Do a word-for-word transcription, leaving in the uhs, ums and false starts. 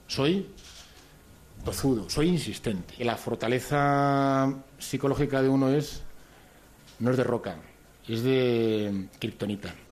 soy tozudo, soy insistente. Y la fortaleza psicológica de uno es no es de roca, es de kriptonita.